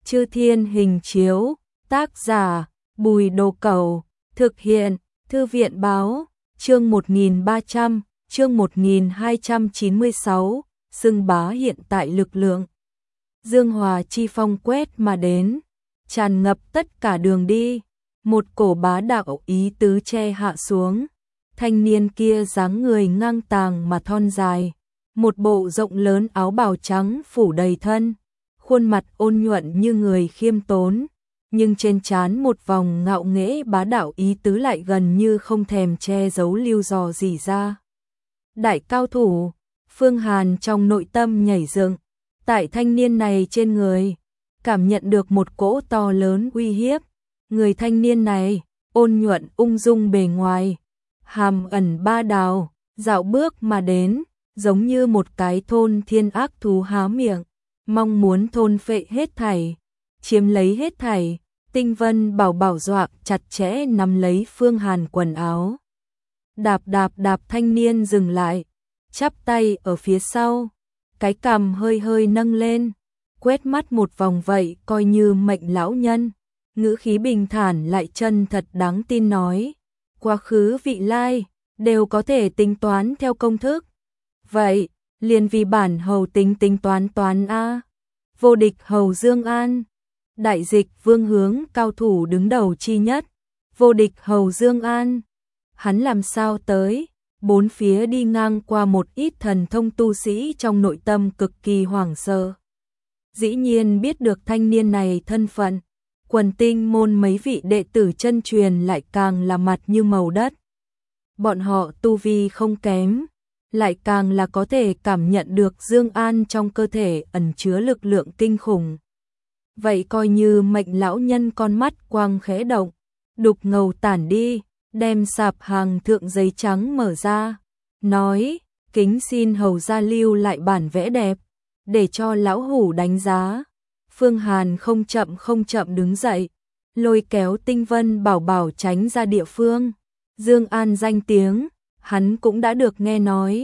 Chư Thiên Hình Chiếu, tác giả, Bùi Đồ Cẩu, thực hiện, Thư viện Báo, chương 1300, chương 1296, xưng bá hiện tại lực lượng. Dương Hòa chi phong quét mà đến, tràn ngập tất cả đường đi, một cổ bá đạo ý tứ che hạ xuống. Thanh niên kia dáng người ngang tàng mà thon dài, một bộ rộng lớn áo bào trắng phủ đầy thân, khuôn mặt ôn nhuận như người khiêm tốn, nhưng trên trán một vòng ngạo nghễ bá đạo ý tứ lại gần như không thèm che giấu lưu dò gì ra. Đại cao thủ, Phương Hàn trong nội tâm nhảy dựng, tại thanh niên này trên người, cảm nhận được một cỗ to lớn uy hiếp. Người thanh niên này, ôn nhuận ung dung bề ngoài, hàm ẩn ba đào, dạo bước mà đến, giống như một cái thôn thiên ác thú há miệng, mong muốn thôn phệ hết thảy, chiếm lấy hết thảy. Tinh Vân bảo bảo dọa chặt chẽ nắm lấy Phương Hàn quần áo. Đạp đạp đạp, thanh niên dừng lại, chắp tay ở phía sau, cái cằm hơi hơi nâng lên, quét mắt một vòng vậy coi như mệnh lão nhân, ngữ khí bình thản lại chân thật đáng tin nói, quá khứ vị lai đều có thể tính toán theo công thức. Vậy, liền vì bản hầu tính toán a. Vô địch hầu Dương An, đại dịch vương hướng cao thủ đứng đầu chi nhất, vô địch hầu Dương An. Hắn làm sao tới? Bốn phía đi ngang qua một ít thần thông tu sĩ trong nội tâm cực kỳ hoảng sợ. Dĩ nhiên biết được thanh niên này thân phận, Quần Tinh môn mấy vị đệ tử chân truyền lại càng là mặt như màu đất. Bọn họ tu vi không kém, lại càng là có thể cảm nhận được Dương An trong cơ thể ẩn chứa lực lượng kinh khủng. Vậy coi như mệnh lão nhân con mắt quang khẽ động, đục ngầu tản đi, đem sạp hàng thượng giấy trắng mở ra, nói, kính xin hầu gia lưu lại bản vẽ đẹp, để cho lão hủ đánh giá. Phương Hàn không chậm đứng dậy, lôi kéo Tinh Vân bảo bảo tránh ra địa phương. Dương An danh tiếng, hắn cũng đã được nghe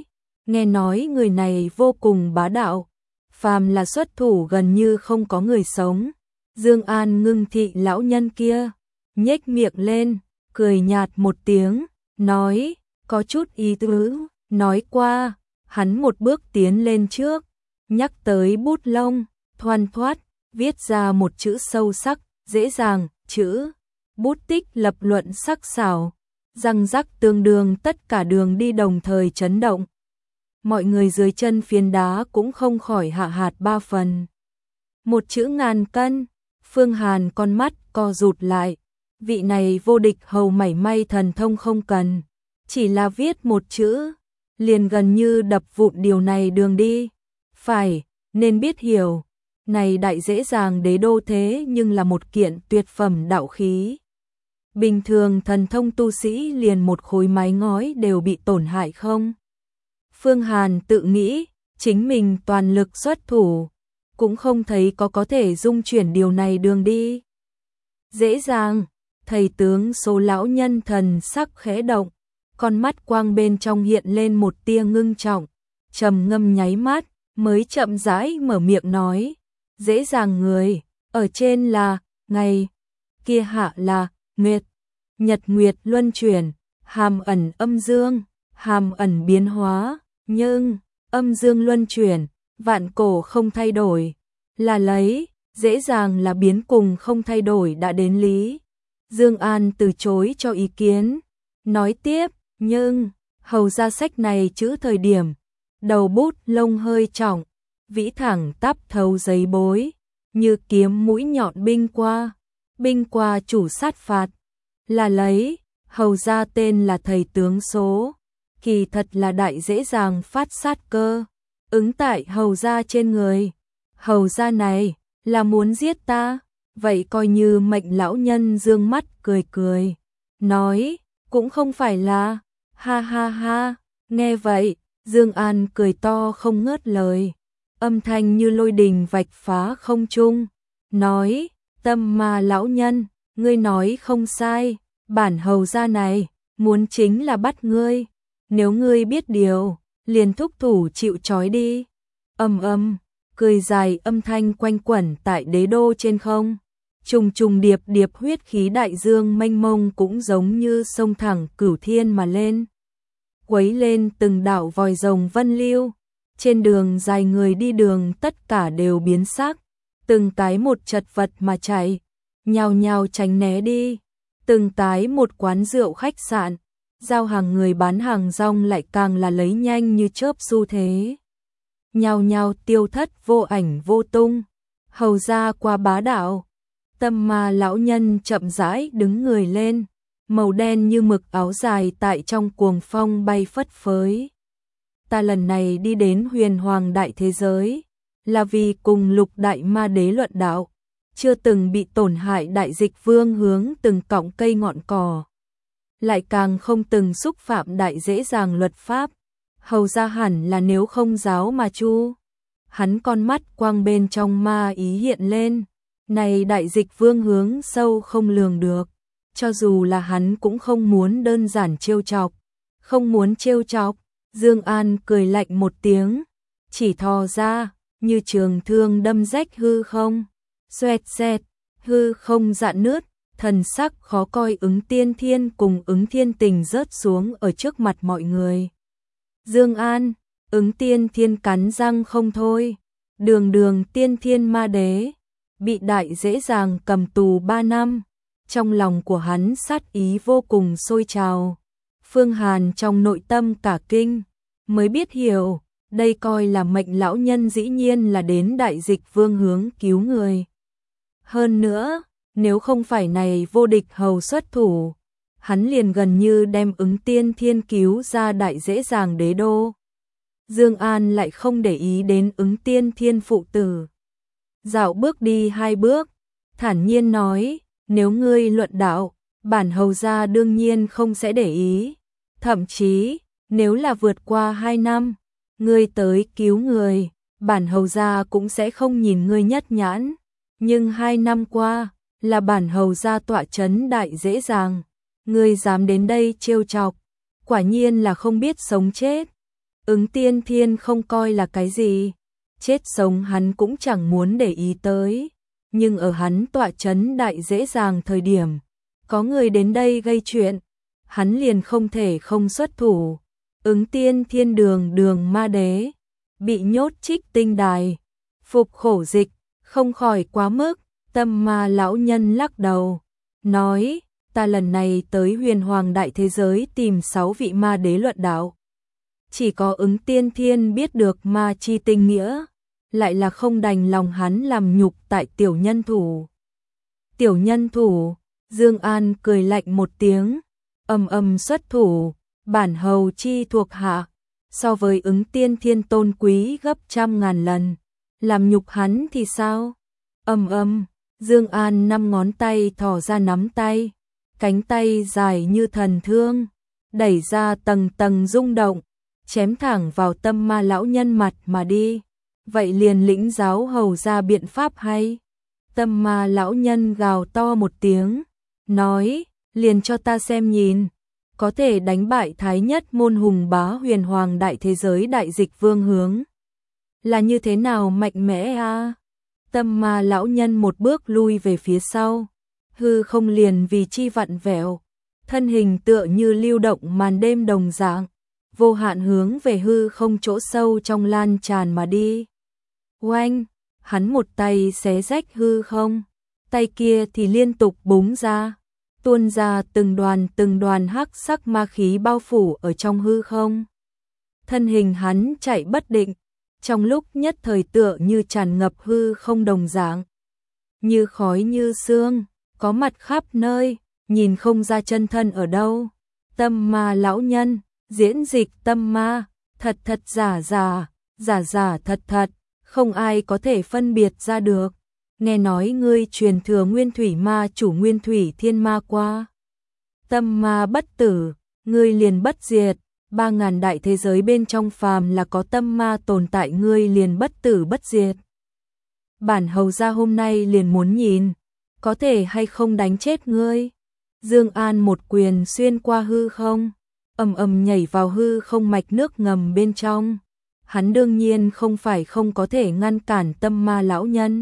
nói người này vô cùng bá đạo, phàm là xuất thủ gần như không có người sống. Dương An ngưng thị lão nhân kia, nhếch miệng lên, cười nhạt một tiếng, nói, có chút ý tứ, nói qua, hắn một bước tiến lên trước, nhắc tới bút lông, thoăn thoắt, viết ra một chữ sâu sắc, dễ dàng, chữ, bút tích lập luận sắc sảo, răng rắc tương đương tất cả đường đi đồng thời chấn động. Mọi người dưới chân phiến đá cũng không khỏi hạ hạt ba phần. Một chữ ngàn cân, Phương Hàn con mắt co rụt lại, vị này vô địch hầu mảy may thần thông không cần, chỉ là viết một chữ, liền gần như đập vụn điều này đường đi. Phải, nên biết hiểu, này đại dễ dàng đế đô thế nhưng là một kiện tuyệt phẩm đạo khí. Bình thường thần thông tu sĩ liền một khối mái ngói đều bị tổn hại không? Phương Hàn tự nghĩ, chính mình toàn lực xuất thủ, cũng không thấy có thể dung chuyển điều này đường đi. Dễ dàng, thầy tướng số lão nhân thần sắc khẽ động, con mắt quang bên trong hiện lên một tia ngưng trọng, trầm ngâm nháy mắt, mới chậm rãi mở miệng nói, dễ dàng người, ở trên là ngày, kia hạ là nguyệt, nhật nguyệt luân chuyển, hàm ẩn âm dương, hàm ẩn biến hóa, nhưng âm dương luân chuyển, vạn cổ không thay đổi, là lấy, dễ dàng là biến cùng không thay đổi đã đến lý. Dương An từ chối cho ý kiến, nói tiếp, nhưng hầu ra sách này chữ thời điểm, đầu bút lông hơi trọng, vĩ thẳng tắp thấu giấy bối, như kiếm mũi nhọn binh qua chủ sát phạt, là lấy, hầu ra tên là thầy tướng số, kỳ thật là đại dễ dàng phát sát cơ, ứng tại hầu ra trên người. Hầu ra này, là muốn giết ta, vậy coi như mệnh lão nhân dương mắt cười, nói, cũng không phải là, ha ha ha, nghe vậy, Dương An cười to không ngớt lời, âm thanh như lôi đình vạch phá không trung, nói, tâm ma lão nhân, ngươi nói không sai, bản hầu ra này, muốn chính là bắt ngươi, nếu ngươi biết điều, liền thúc thủ chịu trói đi. cười dài âm thanh quanh quẩn tại đế đô trên không. Trùng trùng điệp điệp huyết khí đại dương mênh mông cũng giống như sông thẳng cửu thiên mà lên. Quấy lên từng đạo vòi rồng vân lưu. Trên đường dài người đi đường tất cả đều biến sắc. Từng cái một chật vật mà chạy. Nhào nhào tránh né đi. Từng cái một quán rượu khách sạn. Giao hàng người bán hàng rong lại càng là lấy nhanh như chớp xu thế. Nhào nhào tiêu thất vô ảnh vô tung. Hầu ra qua bá đạo. Tâm Ma lão nhân chậm rãi đứng người lên, màu đen như mực áo dài tại trong cuồng phong bay phất phới. Ta lần này đi đến huyền hoàng đại thế giới, là vì cùng Lục đại ma đế luận đạo, chưa từng bị tổn hại đại dịch vương hướng từng cọng cây ngọn cỏ. Lại càng không từng xúc phạm đại dễ dàng luật pháp, hầu ra hẳn là nếu không giáo mà chu. Hắn con mắt quang bên trong ma ý hiện lên. Này đại dịch vương hướng sâu không lường được, cho dù là hắn cũng không muốn đơn giản trêu chọc, không muốn trêu chọc. Dương An cười lạnh một tiếng, chỉ thò ra, như trường thương đâm rách hư không, xoẹt xẹt, hư không rạn nứt, thần sắc khó coi Ứng Tiên Thiên cùng Ứng Thiên Tình rớt xuống ở trước mặt mọi người. Dương An, Ứng Tiên Thiên cắn răng không thôi, đường tiên thiên ma đế bị đại dễ dàng cầm tù 3 năm, trong lòng của hắn sát ý vô cùng sôi trào. Phương Hàn trong nội tâm cả kinh, mới biết hiểu, đây coi là mệnh lão nhân dĩ nhiên là đến đại dịch vương hướng cứu người. Hơn nữa, nếu không phải này vô địch hầu xuất thủ, hắn liền gần như đem Ứng Tiên Thiên cứu ra đại dễ dàng đế đô. Dương An lại không để ý đến Ứng Tiên Thiên phụ tử. Dạo bước đi 2 bước, thản nhiên nói, nếu ngươi luận đạo, bản hầu gia đương nhiên không sẽ để ý. Thậm chí, nếu là vượt qua 2 năm, ngươi tới cứu người, bản hầu gia cũng sẽ không nhìn ngươi nhất nhãn. Nhưng 2 năm qua, là bản hầu gia tọa trấn đại dễ dàng, ngươi dám đến đây trêu chọc, quả nhiên là không biết sống chết. Ứng Tiên Thiên không coi là cái gì, chết sống hắn cũng chẳng muốn để ý tới, nhưng ở hắn tọa trấn đại dễ dàng thời điểm, có người đến đây gây chuyện, hắn liền không thể không xuất thủ. Ứng Tiên Thiên đường ma đế, bị nhốt Trích Tinh đài, phục khổ dịch, không khỏi quá mức. Tâm Ma lão nhân lắc đầu, nói, ta lần này tới huyền hoàng đại thế giới tìm 6 vị ma đế luận đạo. Chỉ có Ứng Tiên Thiên biết được ma chi tinh nghĩa, lại là không đành lòng hắn làm nhục tại tiểu nhân thủ. Tiểu nhân thủ, Dương An cười lạnh một tiếng, ầm xuất thủ, bản hầu chi thuộc hạ, so với Ứng Tiên Thiên tôn quý gấp trăm ngàn lần, làm nhục hắn thì sao? Dương An 5 ngón tay thò ra nắm tay, cánh tay dài như thần thương, đẩy ra tầng tầng rung động, chém thẳng vào Tâm Ma lão nhân mặt mà đi. Vậy liền lĩnh giáo hầu ra biện pháp hay? Tâm Ma lão nhân gào to một tiếng, nói, liền cho ta xem nhìn, có thể đánh bại thái nhất môn hùng bá huyền hoàng đại thế giới đại dịch vương hướng. Là như thế nào mạnh mẽ a? Tâm Ma lão nhân một bước lui về phía sau, hư không liền vì chi vặn vẹo, thân hình tựa như lưu động màn đêm đồng dạng, vô hạn hướng về hư không chỗ sâu trong lan tràn mà đi. Oanh, hắn một tay xé rách hư không, tay kia thì liên tục búng ra, tuôn ra từng đoàn hắc sắc ma khí bao phủ ở trong hư không. Thân hình hắn chạy bất định, trong lúc nhất thời tựa như tràn ngập hư không đồng dạng, như khói như sương, có mặt khắp nơi, nhìn không ra chân thân ở đâu. Tâm Ma lão nhân, diễn dịch tâm ma, thật thật giả giả, giả giả thật thật, không ai có thể phân biệt ra được. Nghe nói ngươi truyền thừa Nguyên Thủy ma chủ Nguyên Thủy Thiên Ma qua. Tâm ma bất tử, ngươi liền bất diệt, 3000 đại thế giới bên trong phàm là có tâm ma tồn tại ngươi liền bất tử bất diệt. Bản hầu gia hôm nay liền muốn nhìn, có thể hay không đánh chết ngươi. Dương An một quyền xuyên qua hư không, ầm nhảy vào hư không mạch nước ngầm bên trong, hắn đương nhiên không phải không có thể ngăn cản Tâm Ma lão nhân,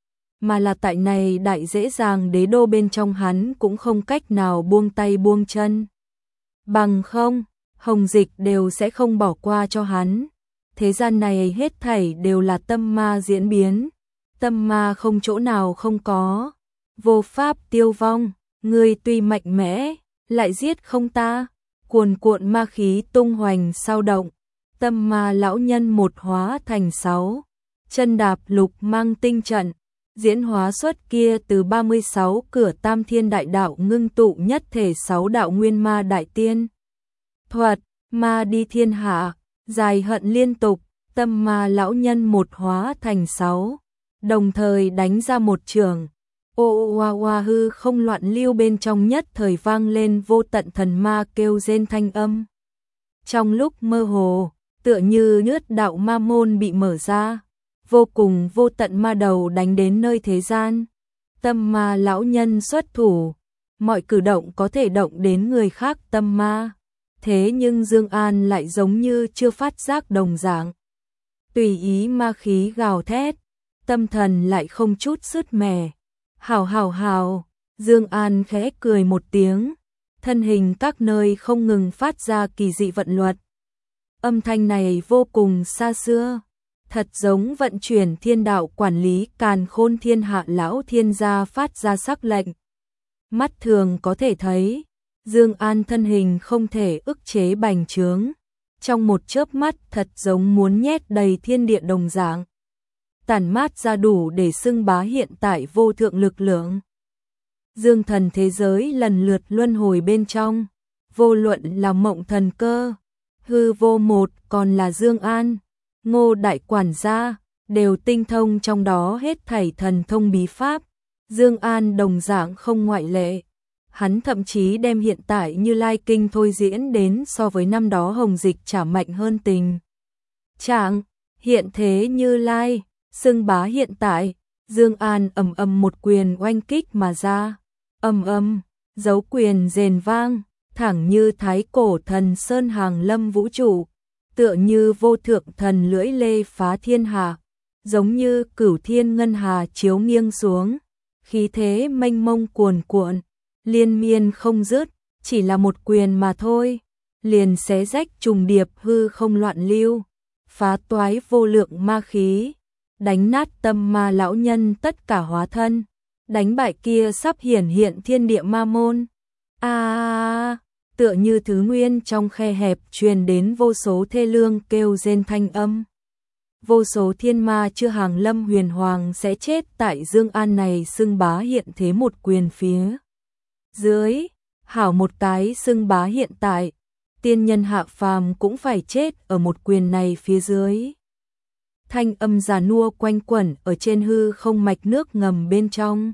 mà là tại này đại dễ dàng đế đô bên trong hắn cũng không cách nào buông tay buông chân. Bằng không, Hồng Dịch đều sẽ không bỏ qua cho hắn. Thế gian này hết thảy đều là tâm ma diễn biến, tâm ma không chỗ nào không có, vô pháp tiêu vong, ngươi tuy mạnh mẽ, lại giết không ta. Cuồn cuộn ma khí tung hoành sao động, Tâm Ma lão nhân một hóa thành 6, chân đạp lục mang tinh trận, diễn hóa xuất kia từ 36 cửa Tam Thiên đại đạo ngưng tụ nhất thể 6 đạo nguyên ma đại tiên. Thuật, ma đi thiên hạ, dài hận liên tục, Tâm Ma lão nhân một hóa thành 6, đồng thời đánh ra một trường. Ô oa oa hư không loạn lưu bên trong nhất thời vang lên vô tận thần ma kêu rên thanh âm. Trong lúc mơ hồ, tựa như nhất đạo ma môn bị mở ra, vô cùng vô tận ma đầu đánh đến nơi thế gian. Tâm Ma lão nhân xuất thủ, mọi cử động có thể động đến người khác tâm ma. Thế nhưng Dương An lại giống như chưa phát giác đồng dạng. Tùy ý ma khí gào thét, tâm thần lại không chút sứt mẻ. Hào hào hào, Dương An khẽ cười một tiếng, thân hình các nơi không ngừng phát ra kỳ dị vận luật. Âm thanh này vô cùng xa xưa, thật giống vận chuyển thiên đạo quản lý càn khôn thiên hạ lão thiên gia phát ra sắc lệnh. Mắt thường có thể thấy, Dương An thân hình không thể ức chế bành trướng, trong một chớp mắt thật giống muốn nhét đầy thiên địa đồng dạng. Tản mát ra đủ để xưng bá hiện tại vô thượng lực lượng. Dương thần thế giới lần lượt luân hồi bên trong, vô luận là Mộng Thần Cơ, Hư Vô Một còn là Dương An, Ngô đại quản gia, đều tinh thông trong đó hết thảy thần thông bí pháp. Dương An đồng dạng không ngoại lệ. Hắn thậm chí đem hiện tại Như Lai kinh thôi diễn đến so với năm đó Hồng Dịch chả mạnh hơn tình trạng. Hiện thế Như Lai xưng bá hiện tại, Dương An ầm ầm một quyền oanh kích mà ra, ầm ầm, dấu quyền rền vang, thẳng như thái cổ thần sơn hàng lâm vũ trụ, tựa như vô thượng thần lưỡi lê phá thiên hạ, giống như cửu thiên ngân hà chiếu nghiêng xuống, khí thế mênh mông cuồn cuộn, liên miên không dứt, chỉ là một quyền mà thôi, liền xé rách trùng điệp hư không loạn lưu, phá toái vô lượng ma khí, đánh nát Tâm Ma lão nhân tất cả hóa thân, đánh bại kia sắp hiển hiện thiên địa ma môn. Tựa như thứ nguyên trong khe hẹp truyền đến vô số thê lương kêu rên thanh âm. Vô số thiên ma chưa hàng lâm huyền hoàng sẽ chết tại Dương An này xưng bá hiện thế một quyền phía dưới, hảo một cái xưng bá hiện tại, tiên nhân hạ phàm cũng phải chết ở một quyền này phía dưới. Thanh âm già nua quanh quẩn ở trên hư không mạch nước ngầm bên trong.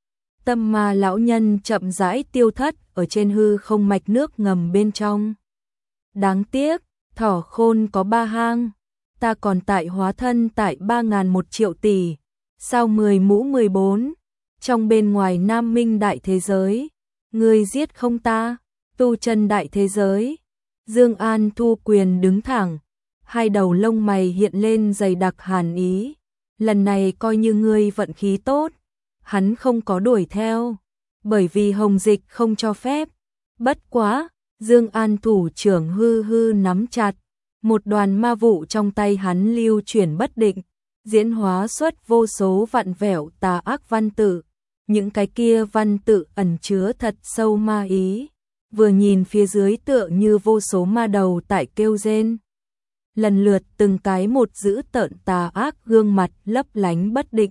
Tâm Ma lão nhân chậm rãi tiêu thất ở trên hư không mạch nước ngầm bên trong. Đáng tiếc, thỏ khôn có 3 hang, ta còn tại hóa thân tại 3.001 triệu tỷ, sao 10 mũ 14, trong bên ngoài Nam Minh đại thế giới, ngươi giết không ta, tu chân đại thế giới. Dương An thu quyền đứng thẳng, hai đầu lông mày hiện lên dày đặc hàn ý, lần này coi như ngươi vận khí tốt, hắn không có đuổi theo, bởi vì Hồng Dịch không cho phép. Bất quá, Dương An thủ trưởng hư hư nắm chặt, một đoàn ma vụ trong tay hắn lưu chuyển bất định, diễn hóa xuất vô số vặn vẹo tà ác văn tự, những cái kia văn tự ẩn chứa thật sâu ma ý, vừa nhìn phía dưới tựa như vô số ma đầu tại kêu rên. Lần lượt từng cái một dữ tợn tà ác gương mặt lấp lánh bất định,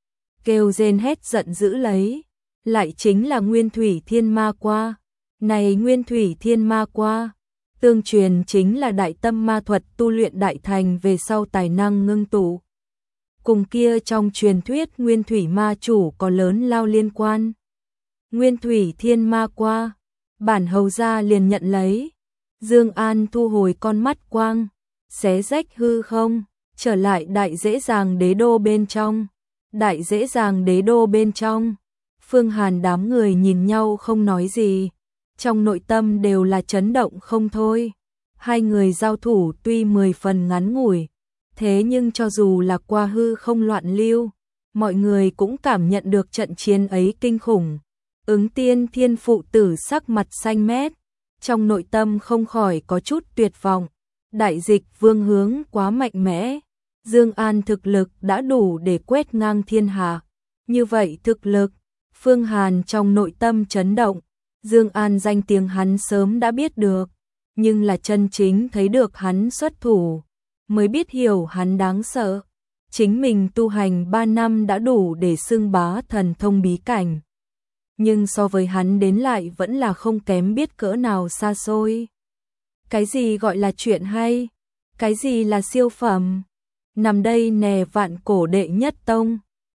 kêu rên hét giận dữ lấy, lại chính là Nguyên Thủy Thiên Ma Qua. Này Nguyên Thủy Thiên Ma Qua, tương truyền chính là đại tâm ma thuật tu luyện đại thành về sau tài năng ngưng tụ. Cùng kia trong truyền thuyết Nguyên Thủy Ma chủ có lớn lao liên quan. Nguyên Thủy Thiên Ma Qua, bản hầu gia liền nhận lấy. Dương An thu hồi con mắt quang, xé rách hư không, trở lại đại dễ dàng đế đô bên trong. Đại dễ dàng đế đô bên trong, Phương Hàn đám người nhìn nhau không nói gì, trong nội tâm đều là chấn động không thôi. Hai người giao thủ tuy 10 phần ngắn ngủi, Thế nhưng cho dù là qua hư không loạn lưu, mọi người cũng cảm nhận được trận chiến ấy kinh khủng. Ứng Tiên Thiên phụ tử sắc mặt xanh mét, trong nội tâm không khỏi có chút tuyệt vọng. Đại dịch vương hướng quá mạnh mẽ, Dương An thực lực đã đủ để quét ngang thiên hạ. Như vậy thực lực, Phương Hàn trong nội tâm chấn động. Dương An danh tiếng hắn sớm đã biết được, nhưng là chân chính thấy được hắn xuất thủ, mới biết hiểu hắn đáng sợ. Chính mình tu hành 3 năm đã đủ để xưng bá thần thông bí cảnh, nhưng so với hắn đến lại vẫn là không kém biết cỡ nào xa xôi. Cái gì gọi là chuyện hay? Cái gì là siêu phẩm? Nằm đây nè vạn cổ đệ nhất tông.